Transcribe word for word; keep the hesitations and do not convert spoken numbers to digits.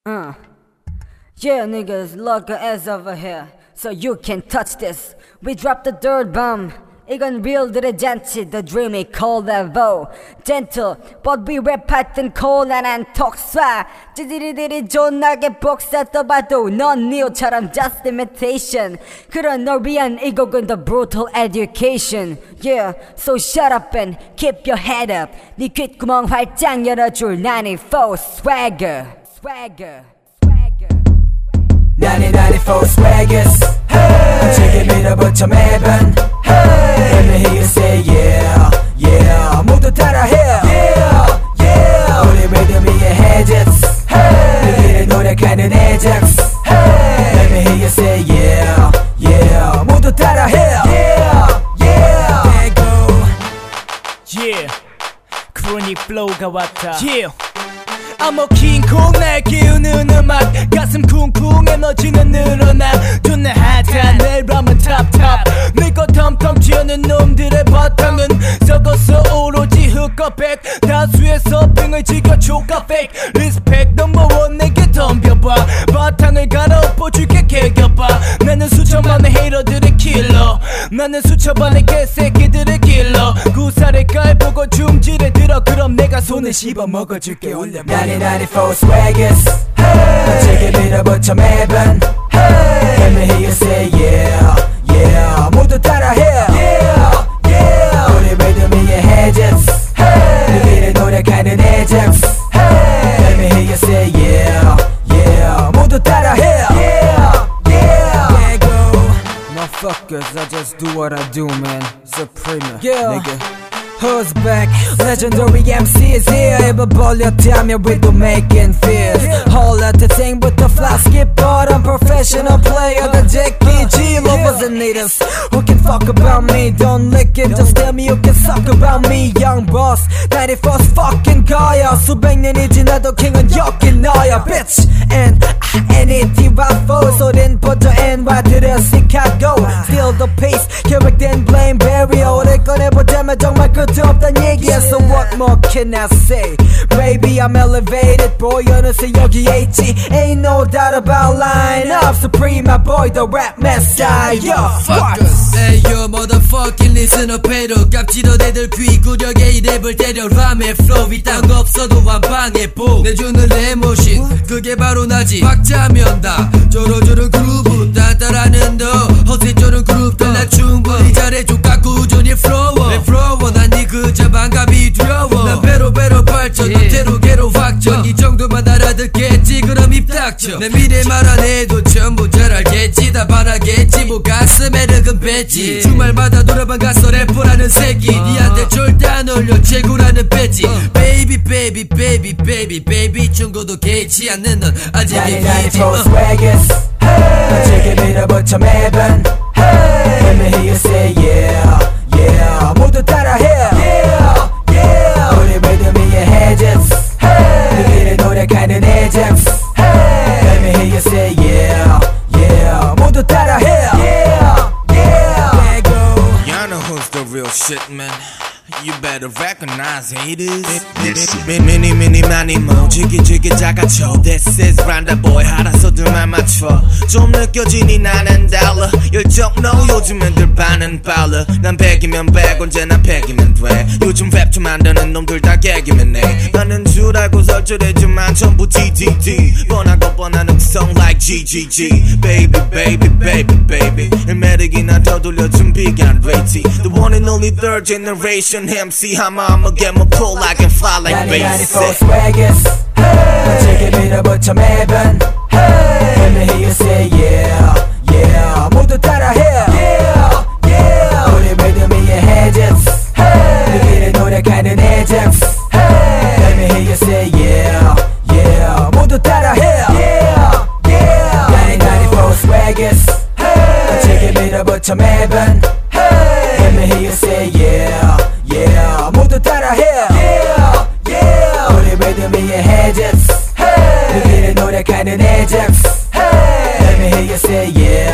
Uh. Yeah, niggas, look your ass over here, so you can touch this. We drop the third bomb. 이건 real들의 잔치, the dreamy cold evo. Gentle, but we rap 같은 콜라난 톡쏴. 찌질이들이 존나게 복사 떠봐도 넌 니오처럼 just imitation. 그런 널 위한 이 곡은 the brutal education. Yeah, so shut up and keep your head up. 네 귓구멍 활짝 열어줄 ninety-four swagger. Swagger. ninety ninety-four swaggers. Hey, 책에 밀어붙여 매번. Hey, let me hear you say yeah, yeah. 모두 따라해. Yeah, yeah. 우리 리듬 위에 해적스. Hey, 우리를 노력하는 해적스. Hey, let me hear you say yeah, yeah. 모두 따라해. Yeah, yeah. There go. Yeah, chronic flow가 왔다. Yeah. I'm a king 콩 날 키우는 음악 가슴 쿵쿵 에너지는 늘어나 존나 핫한 앨범은 탑탑 늙고 텀텀 튀어는 놈들의 바탕은 썩어서 오로지 흑커백 다수의 서핑을 지켜 초카 fake Respect 넘버원 내게 덤벼봐 바탕을 갈아엎어줄게 개겨봐 나는 수천만의 헤이러들의 킬러 나는 수천만의 개새끼들의 킬러 구살을 깔보고 줌질에 들어 그럼 내가 손을 씹어 먹어줄게 올려 ninety ninety-four swaggers. Hey, 책에 밀어붙여 매번. Hey, let me hear you say yeah, yeah. 모두 따라해. Yeah, yeah. 우리 리듬 위에 해적스. Hey, 우리를 노력하는 해적스. Hey, let me hear you say yeah, yeah. 모두 따라해. Yeah, yeah. There go. Motherfuckers, I just do what I do, man. Supreme, Yeah. nigga. Who's back? Legendary M C is here. 입을 벌렸다면 we do making fears. Whole lot of thing but the fly skip but I'm professional player. The Jackie G lovers and haters who can fuck about me. Don't lick it, just tell me you can suck about me. Young boss, ninety-four's fucking 가야. 수백 년이 지나도 킹은 여긴 너야, bitch. And N E T Y four 소린 퍼져 엔와이들의 Chicago. Still the pace, 계획된 blame barrier. 오래 꺼내보자면 정말 끝 없단 얘기야. So what more can I say? Baby I'm elevated boy 어느새 여기에 있지. Ain't no doubt about line up. Supreme my boy the rap messiah. Fuckers Hey yo motherfucking listen up 해도 깝치던 애들 귀 구력에 이 랩을 때려 람의 flow 이딴 거 없어도 완방에 보 내주는 레모신 그게 바로 나지 박자면 다 저러저러 그루브 따따라는 너 허세 쪼는 그룹들 나 충분히 잘해줘 꾸준히 flow 내 flow 난 니 그저 반감이 두려워 난 배로 배로 발전 너 대로 개로 확전 이 정도만 알아듣겠지 그럼 입 닥쳐 내 미래말 안 해도 전부 잘 알겠지 다 반하겠지 뭐 가슴에 르금 뺐지 주말마다 노래방 가서 래퍼라는 새끼 니한테 절대 안 어울려 최고라는 배지 Baby baby baby baby baby 중고도 개의치 않는 넌 아직 ninety ninety-four swaggers. Hey, 책에 밀어붙여 매번. Hey, let me hear you say yeah, yeah. 모두 따라해. Yeah, yeah. 우리 리듬 위에 해적스. Hey, 우리를 노력하는 해적스. Hey, let me hear you say yeah, yeah. 모두 따라해. Yeah, yeah. There go. Y'all know who's the real shit, man. You better recognize haters. Mini mini 많이 뭐 지기 지기 작아져. This is Randa boy 알아서들만 맞춰. 좀 느껴지니 나는 달라. 열정 no 요즘은 들 반은 빨라. 난 백이면 백 언제나 백이면 돼. 요즘 랩 좀 만드는 놈들 다 개기면 해. 나는 줄 알고 설절해지만 전부 디 디 디. 뻔하고 뻔한 음성 like G G G. Baby baby baby baby. 매력이나 더 돌려준 big and weighty. The one and only third generation M C I'ma I'ma get my pull I can fly like ninety ninety-four basic. swaggers. Hey, 책에 밀어붙여 매번. Hey, let me hear you say yeah, yeah. 모두 따라해. Yeah, yeah. 우리 리듬 위에 해적스. Hey, 우리를 노력하는 해적스. Hey, let me hear you say yeah, yeah. 모두 따라해. Yeah, yeah. ninety ninety-four swaggers. Hey, 책에 밀어붙여 매번. Hey, let me hear you say yeah, yeah. 모두 따라해. Yeah, yeah. 우리 리듬 위에 해적스. Hey, 우리를 노력하는 해적스. Hey, let me hear you say yeah.